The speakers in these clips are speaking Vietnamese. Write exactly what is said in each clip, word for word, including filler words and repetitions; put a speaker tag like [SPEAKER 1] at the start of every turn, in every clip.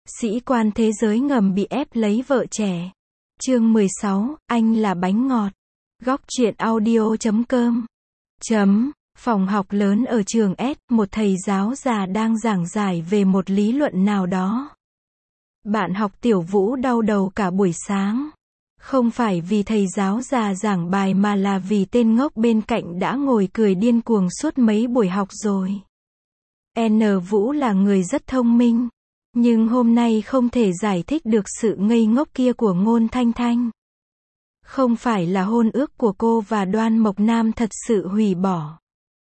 [SPEAKER 1] Sĩ quan thế giới ngầm bị ép lấy vợ trẻ. Chương mười sáu, anh là bánh ngọt. Góc truyện audio chấm com. Chấm. Phòng học lớn ở trường S, một thầy giáo già đang giảng giải về một lý luận nào đó. Bạn học Tiểu Vũ đau đầu cả buổi sáng. Không phải vì thầy giáo già giảng bài mà là vì tên ngốc bên cạnh đã ngồi cười điên cuồng suốt mấy buổi học rồi. N. Vũ là người rất thông minh, nhưng hôm nay không thể giải thích được sự ngây ngốc kia của Ngôn Thanh Thanh. Không phải là hôn ước của cô và Đoan Mộc Nam thật sự hủy bỏ.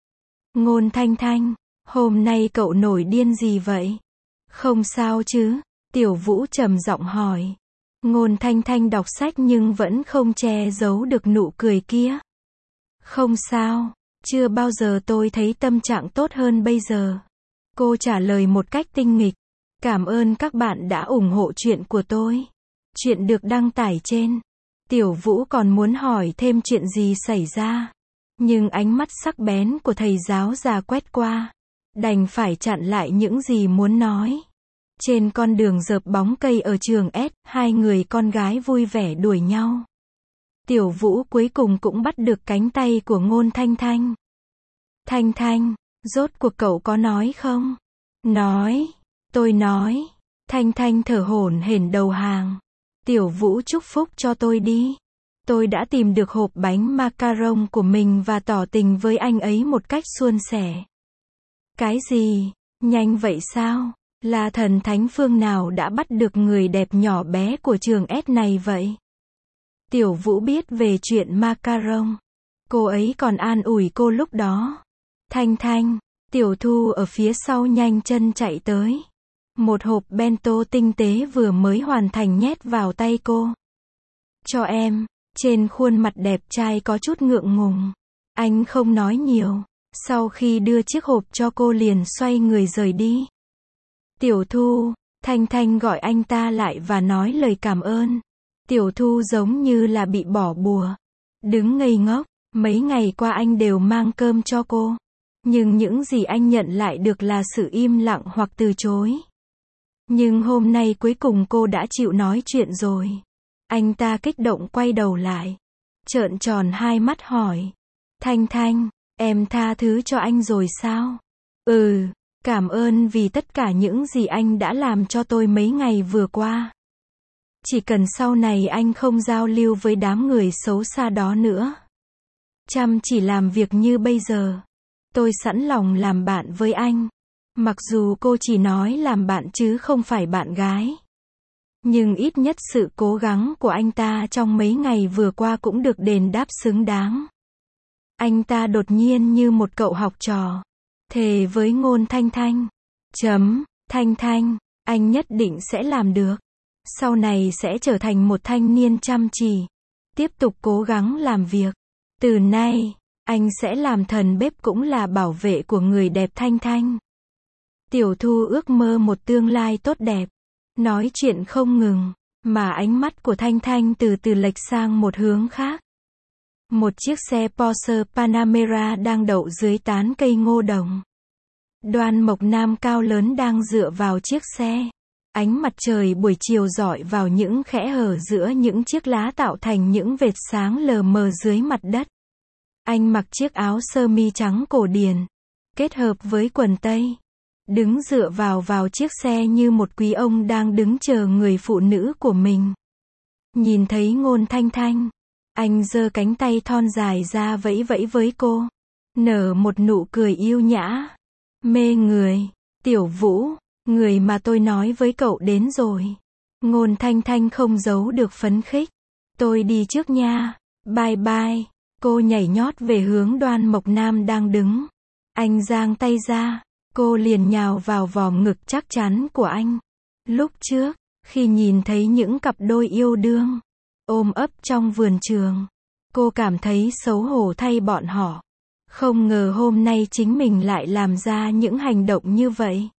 [SPEAKER 1] Ngôn Thanh Thanh, hôm nay cậu nổi điên gì vậy? Không sao chứ? Tiểu Vũ trầm giọng hỏi. Ngôn Thanh Thanh đọc sách nhưng vẫn không che giấu được nụ cười kia. Không sao, chưa bao giờ tôi thấy tâm trạng tốt hơn bây giờ. Cô trả lời một cách tinh nghịch. Cảm ơn các bạn đã ủng hộ chuyện của tôi. Chuyện được đăng tải trên. Tiểu Vũ còn muốn hỏi thêm chuyện gì xảy ra. Nhưng ánh mắt sắc bén của thầy giáo già quét qua. Đành phải chặn lại những gì muốn nói. Trên con đường dợp bóng cây ở trường S, hai người con gái vui vẻ đuổi nhau. Tiểu Vũ cuối cùng cũng bắt được cánh tay của Ngôn Thanh Thanh. Thanh Thanh, rốt cuộc cậu có nói không? Nói, tôi nói. Thanh Thanh thở hổn hển đầu hàng. Tiểu Vũ chúc phúc cho tôi đi. Tôi đã tìm được hộp bánh macaron của mình và tỏ tình với anh ấy một cách suôn sẻ. Cái gì? Nhanh vậy sao? Là thần thánh phương nào đã bắt được người đẹp nhỏ bé của trường S này vậy? Tiểu Vũ biết về chuyện macaron. Cô ấy còn an ủi cô lúc đó. Thanh Thanh, Tiểu Thu ở phía sau nhanh chân chạy tới. Một hộp bento tinh tế vừa mới hoàn thành nhét vào tay cô. Cho em. Trên khuôn mặt đẹp trai có chút ngượng ngùng. Anh không nói nhiều. Sau khi đưa chiếc hộp cho cô liền xoay người rời đi. Tiểu Thu, Thanh Thanh gọi anh ta lại và nói lời cảm ơn. Tiểu Thu giống như là bị bỏ bùa. Đứng ngây ngốc, mấy ngày qua anh đều mang cơm cho cô. Nhưng những gì anh nhận lại được là sự im lặng hoặc từ chối. Nhưng hôm nay cuối cùng cô đã chịu nói chuyện rồi. Anh ta kích động quay đầu lại. Trợn tròn hai mắt hỏi. Thanh Thanh, em tha thứ cho anh rồi sao? Ừ. Cảm ơn vì tất cả những gì anh đã làm cho tôi mấy ngày vừa qua. Chỉ cần sau này anh không giao lưu với đám người xấu xa đó nữa. Chăm chỉ làm việc như bây giờ. Tôi sẵn lòng làm bạn với anh. Mặc dù cô chỉ nói làm bạn chứ không phải bạn gái. Nhưng ít nhất sự cố gắng của anh ta trong mấy ngày vừa qua cũng được đền đáp xứng đáng. Anh ta đột nhiên như một cậu học trò. Thề với Ngôn Thanh Thanh. Chấm, Thanh Thanh, anh nhất định sẽ làm được. Sau này sẽ trở thành một thanh niên chăm chỉ. Tiếp tục cố gắng làm việc. Từ nay, anh sẽ làm thần bếp cũng là bảo vệ của người đẹp Thanh Thanh. Tiểu Thu ước mơ một tương lai tốt đẹp. Nói chuyện không ngừng, mà ánh mắt của Thanh Thanh từ từ lệch sang một hướng khác. Một chiếc xe Porsche Panamera đang đậu dưới tán cây ngô đồng. Đoan Mộc Nam cao lớn đang dựa vào chiếc xe. Ánh mặt trời buổi chiều rọi vào những khẽ hở giữa những chiếc lá tạo thành những vệt sáng lờ mờ dưới mặt đất. Anh mặc chiếc áo sơ mi trắng cổ điển, kết hợp với quần tây. Đứng dựa vào vào chiếc xe như một quý ông đang đứng chờ người phụ nữ của mình. Nhìn thấy Ngôn Thanh Thanh. Anh giơ cánh tay thon dài ra vẫy vẫy với cô. Nở một nụ cười yêu nhã. Mê người. Tiểu Vũ, người mà tôi nói với cậu đến rồi. Ngôn Thanh Thanh không giấu được phấn khích. Tôi đi trước nha. Bye bye. Cô nhảy nhót về hướng Đoan Mộc Nam đang đứng. Anh giang tay ra. Cô liền nhào vào vòng ngực chắc chắn của anh. Lúc trước, khi nhìn thấy những cặp đôi yêu đương ôm ấp trong vườn trường, cô cảm thấy xấu hổ thay bọn họ. Không ngờ hôm nay chính mình lại làm ra những hành động như vậy.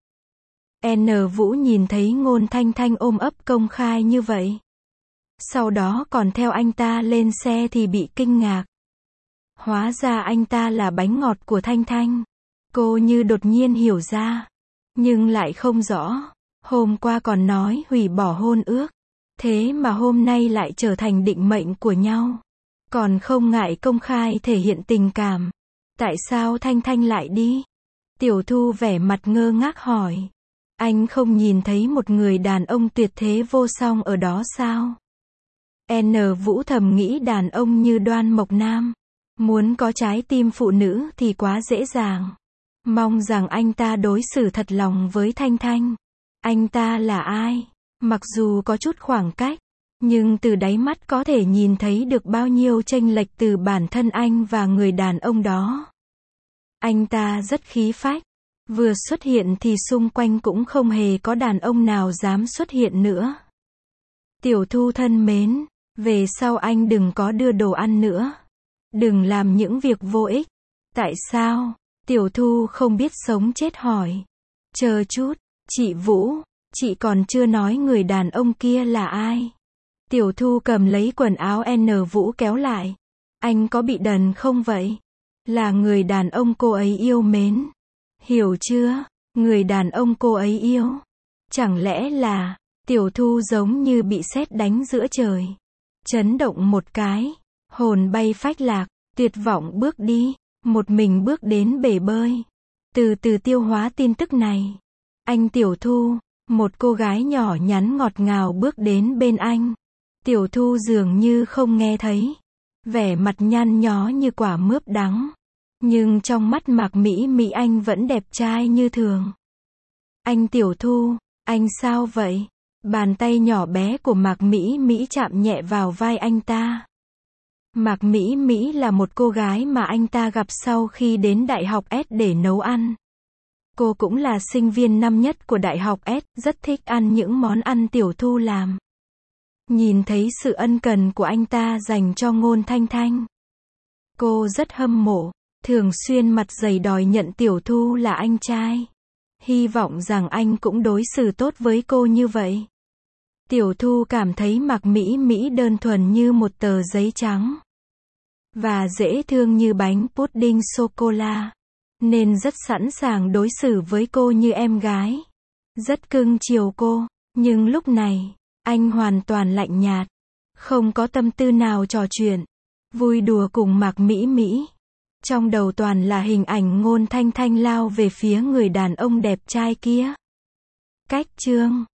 [SPEAKER 1] N. Vũ nhìn thấy Ngôn Thanh Thanh ôm ấp công khai như vậy. Sau đó còn theo anh ta lên xe thì bị kinh ngạc. Hóa ra anh ta là bánh ngọt của Thanh Thanh. Cô như đột nhiên hiểu ra. Nhưng lại không rõ. Hôm qua còn nói hủy bỏ hôn ước. Thế mà hôm nay lại trở thành định mệnh của nhau. Còn không ngại công khai thể hiện tình cảm. Tại sao Thanh Thanh lại đi? Tiểu Thu vẻ mặt ngơ ngác hỏi. Anh không nhìn thấy một người đàn ông tuyệt thế vô song ở đó sao? N. Vũ thầm nghĩ đàn ông như Đoan Mộc Nam. Muốn có trái tim phụ nữ thì quá dễ dàng. Mong rằng anh ta đối xử thật lòng với Thanh Thanh. Anh ta là ai? Mặc dù có chút khoảng cách, nhưng từ đáy mắt có thể nhìn thấy được bao nhiêu chênh lệch từ bản thân anh và người đàn ông đó. Anh ta rất khí phách. Vừa xuất hiện thì xung quanh cũng không hề có đàn ông nào dám xuất hiện nữa. Tiểu Thu thân mến, về sau anh đừng có đưa đồ ăn nữa. Đừng làm những việc vô ích. Tại sao? Tiểu Thu không biết sống chết hỏi. Chờ chút, chị Vũ, chị còn chưa nói người đàn ông kia là ai. Tiểu Thu cầm lấy quần áo N. Vũ kéo lại. Anh có bị đần không vậy? Là người đàn ông cô ấy yêu mến. Hiểu chưa? Người đàn ông cô ấy yêu. Chẳng lẽ là... Tiểu Thu giống như bị sét đánh giữa trời. Chấn động một cái. Hồn bay phách lạc. Tuyệt vọng bước đi. Một mình bước đến bể bơi. Từ từ tiêu hóa tin tức này. Anh Tiểu Thu. Một cô gái nhỏ nhắn ngọt ngào bước đến bên anh. Tiểu Thu dường như không nghe thấy. Vẻ mặt nhăn nhó như quả mướp đắng. Nhưng trong mắt Mạc Mỹ Mỹ anh vẫn đẹp trai như thường. Anh Tiểu Thu, anh sao vậy? Bàn tay nhỏ bé của Mạc Mỹ Mỹ chạm nhẹ vào vai anh ta. Mạc Mỹ Mỹ là một cô gái mà anh ta gặp sau khi đến Đại học S để nấu ăn. Cô cũng là sinh viên năm nhất của Đại học S, rất thích ăn những món ăn Tiểu Thu làm. Nhìn thấy sự ân cần của anh ta dành cho Ngôn Thanh Thanh. Cô rất hâm mộ, thường xuyên mặt dày đòi nhận Tiểu Thu là anh trai. Hy vọng rằng anh cũng đối xử tốt với cô như vậy. Tiểu Thu cảm thấy Mạc Mỹ Mỹ đơn thuần như một tờ giấy trắng. Và dễ thương như bánh pudding sô-cô-la. Nên rất sẵn sàng đối xử với cô như em gái. Rất cưng chiều cô. Nhưng lúc này, anh hoàn toàn lạnh nhạt. Không có tâm tư nào trò chuyện. Vui đùa cùng Mạc Mỹ Mỹ. Trong đầu toàn là hình ảnh Ngôn Thanh Thanh lao về phía người đàn ông đẹp trai kia. Cách chương